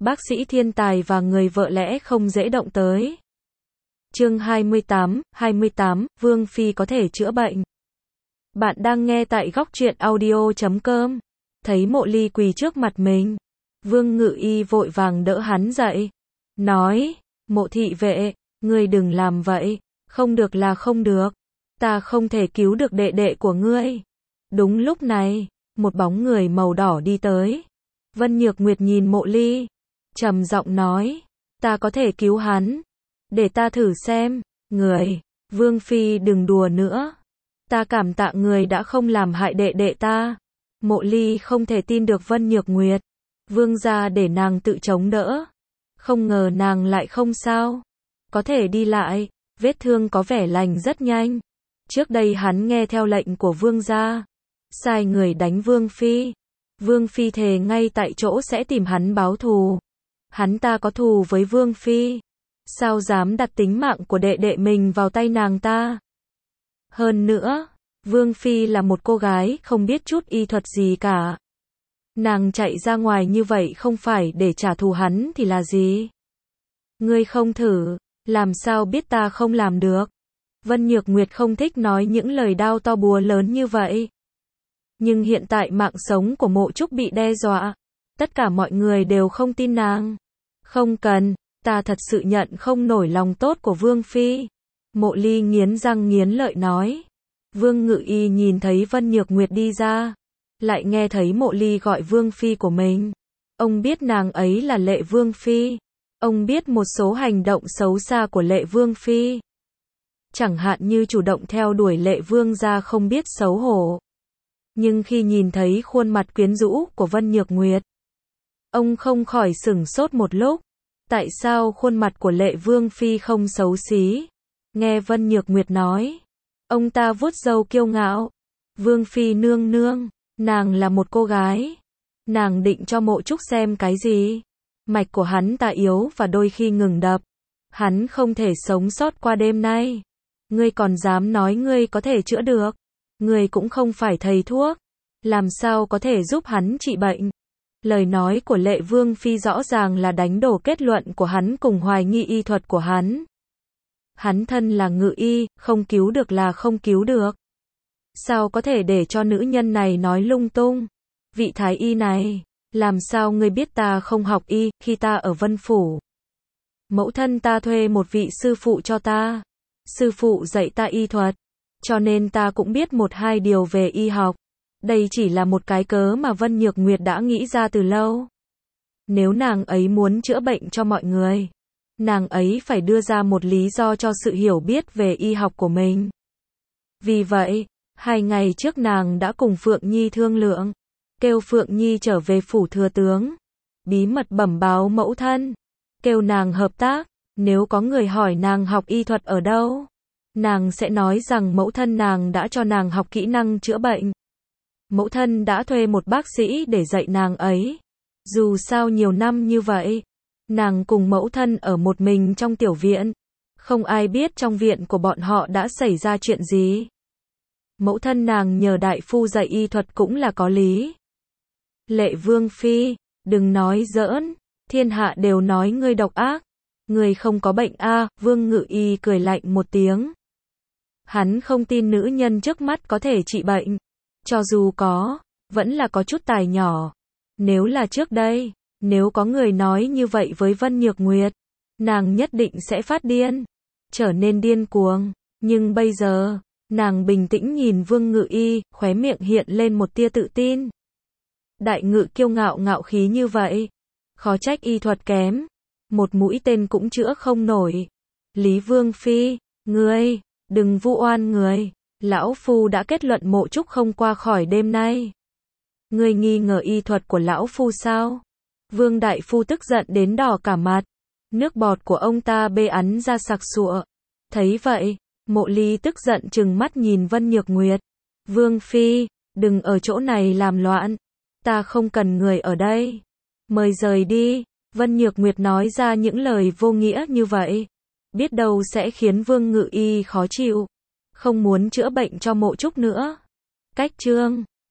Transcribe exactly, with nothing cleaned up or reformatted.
bác sĩ thiên tài và người vợ lẽ không dễ động tới. Chương hai mươi tám, hai mươi tám, Vương Phi có thể chữa bệnh. Bạn đang nghe tại góc truyện audio chấm com. Thấy Mộ Ly quỳ trước mặt mình, Vương Ngự Y vội vàng đỡ hắn dậy, nói, Mộ thị vệ, ngươi đừng làm vậy, không được là không được, ta không thể cứu được đệ đệ của ngươi. Đúng lúc này, một bóng người màu đỏ đi tới. Vân Nhược Nguyệt nhìn Mộ Ly, trầm giọng nói, ta có thể cứu hắn, để ta thử xem. Người, Vương Phi đừng đùa nữa, ta cảm tạ người đã không làm hại đệ đệ ta. Mộ Ly không thể tin được Vân Nhược Nguyệt, Vương gia để nàng tự chống đỡ, không ngờ nàng lại không sao, có thể đi lại, vết thương có vẻ lành rất nhanh. Trước đây hắn nghe theo lệnh của Vương gia, sai người đánh Vương Phi. Vương Phi thề ngay tại chỗ sẽ tìm hắn báo thù. Hắn ta có thù với Vương Phi, sao dám đặt tính mạng của đệ đệ mình vào tay nàng ta. Hơn nữa, Vương Phi là một cô gái không biết chút y thuật gì cả. Nàng chạy ra ngoài như vậy không phải để trả thù hắn thì là gì? Ngươi không thử, làm sao biết ta không làm được? Vân Nhược Nguyệt không thích nói những lời đao to búa lớn như vậy. Nhưng hiện tại mạng sống của Mộ Trúc bị đe dọa, tất cả mọi người đều không tin nàng. Không cần, ta thật sự nhận không nổi lòng tốt của Vương Phi. Mộ Ly nghiến răng nghiến lợi nói. Vương Ngự Y nhìn thấy Vân Nhược Nguyệt đi ra, lại nghe thấy Mộ Ly gọi Vương Phi của mình. Ông biết nàng ấy là Lệ Vương Phi. Ông biết một số hành động xấu xa của Lệ Vương Phi. Chẳng hạn như chủ động theo đuổi Lệ Vương gia không biết xấu hổ. Nhưng khi nhìn thấy khuôn mặt quyến rũ của Vân Nhược Nguyệt, ông không khỏi sửng sốt một lúc. Tại sao khuôn mặt của Lệ Vương Phi không xấu xí? Nghe Vân Nhược Nguyệt nói, ông ta vuốt râu kiêu ngạo. Vương Phi nương nương, nàng là một cô gái. Nàng định cho Mộ Trúc xem cái gì? Mạch của hắn ta yếu và đôi khi ngừng đập. Hắn không thể sống sót qua đêm nay. Ngươi còn dám nói ngươi có thể chữa được? Ngươi cũng không phải thầy thuốc, làm sao có thể giúp hắn trị bệnh? Lời nói của Lệ Vương Phi rõ ràng là đánh đổ kết luận của hắn cùng hoài nghi y thuật của hắn. Hắn thân là Ngự Y, không cứu được là không cứu được. Sao có thể để cho nữ nhân này nói lung tung? Vị thái y này, làm sao ngươi biết ta không học y, khi ta ở Vân Phủ? Mẫu thân ta thuê một vị sư phụ cho ta. Sư phụ dạy ta y thuật, cho nên ta cũng biết một hai điều về y học. Đây chỉ là một cái cớ mà Vân Nhược Nguyệt đã nghĩ ra từ lâu. Nếu nàng ấy muốn chữa bệnh cho mọi người, nàng ấy phải đưa ra một lý do cho sự hiểu biết về y học của mình. Vì vậy, hai ngày trước nàng đã cùng Phượng Nhi thương lượng, kêu Phượng Nhi trở về phủ thừa tướng, bí mật bẩm báo mẫu thân, kêu nàng hợp tác. Nếu có người hỏi nàng học y thuật ở đâu, nàng sẽ nói rằng mẫu thân nàng đã cho nàng học kỹ năng chữa bệnh. Mẫu thân đã thuê một bác sĩ để dạy nàng ấy. Dù sao nhiều năm như vậy, nàng cùng mẫu thân ở một mình trong tiểu viện. Không ai biết trong viện của bọn họ đã xảy ra chuyện gì. Mẫu thân nàng nhờ đại phu dạy y thuật cũng là có lý. Lệ Vương Phi, đừng nói giỡn, thiên hạ đều nói ngươi độc ác. Người không có bệnh a? À, Vương Ngự Y cười lạnh một tiếng. Hắn không tin nữ nhân trước mắt có thể trị bệnh. Cho dù có, vẫn là có chút tài nhỏ. Nếu là trước đây, nếu có người nói như vậy với Vân Nhược Nguyệt, nàng nhất định sẽ phát điên, trở nên điên cuồng. Nhưng bây giờ, nàng bình tĩnh nhìn Vương Ngự Y, khóe miệng hiện lên một tia tự tin. Đại ngự kiêu ngạo ngạo khí như vậy, khó trách y thuật kém. Một mũi tên cũng chữa không nổi. Lý Vương Phi, ngươi, đừng vu oan người. Lão Phu đã kết luận Mộ Trúc không qua khỏi đêm nay. Ngươi nghi ngờ y thuật của Lão Phu sao? Vương Đại Phu tức giận đến đỏ cả mặt. Nước bọt của ông ta bê ắn ra sặc sụa. Thấy vậy, Mộ Ly tức giận trừng mắt nhìn Vân Nhược Nguyệt. Vương Phi, đừng ở chỗ này làm loạn. Ta không cần người ở đây. Mời rời đi. Vân Nhược Nguyệt nói ra những lời vô nghĩa như vậy, biết đâu sẽ khiến Vương Ngự Y khó chịu, không muốn chữa bệnh cho Mộ Trúc nữa. Cách chương